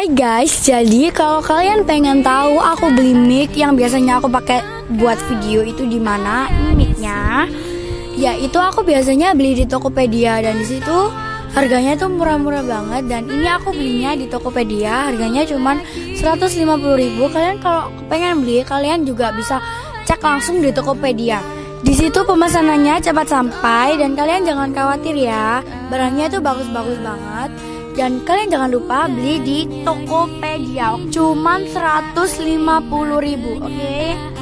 Hai guys, jadi kalau kalian pengen tahu aku beli mic yang biasanya aku pakai buat video itu di mana, ini micnya, ya itu aku biasanya beli di Tokopedia dan di situ harganya tuh murah-murah banget. Dan ini aku belinya di Tokopedia, harganya cuman 150.000. Kalian kalau pengen beli, kalian juga bisa cek langsung di Tokopedia. Di situ pemesanannya cepat sampai dan kalian jangan khawatir ya, barangnya itu bagus-bagus banget. Dan kalian jangan lupa beli di Tokopedia, cuman 150.000, oke?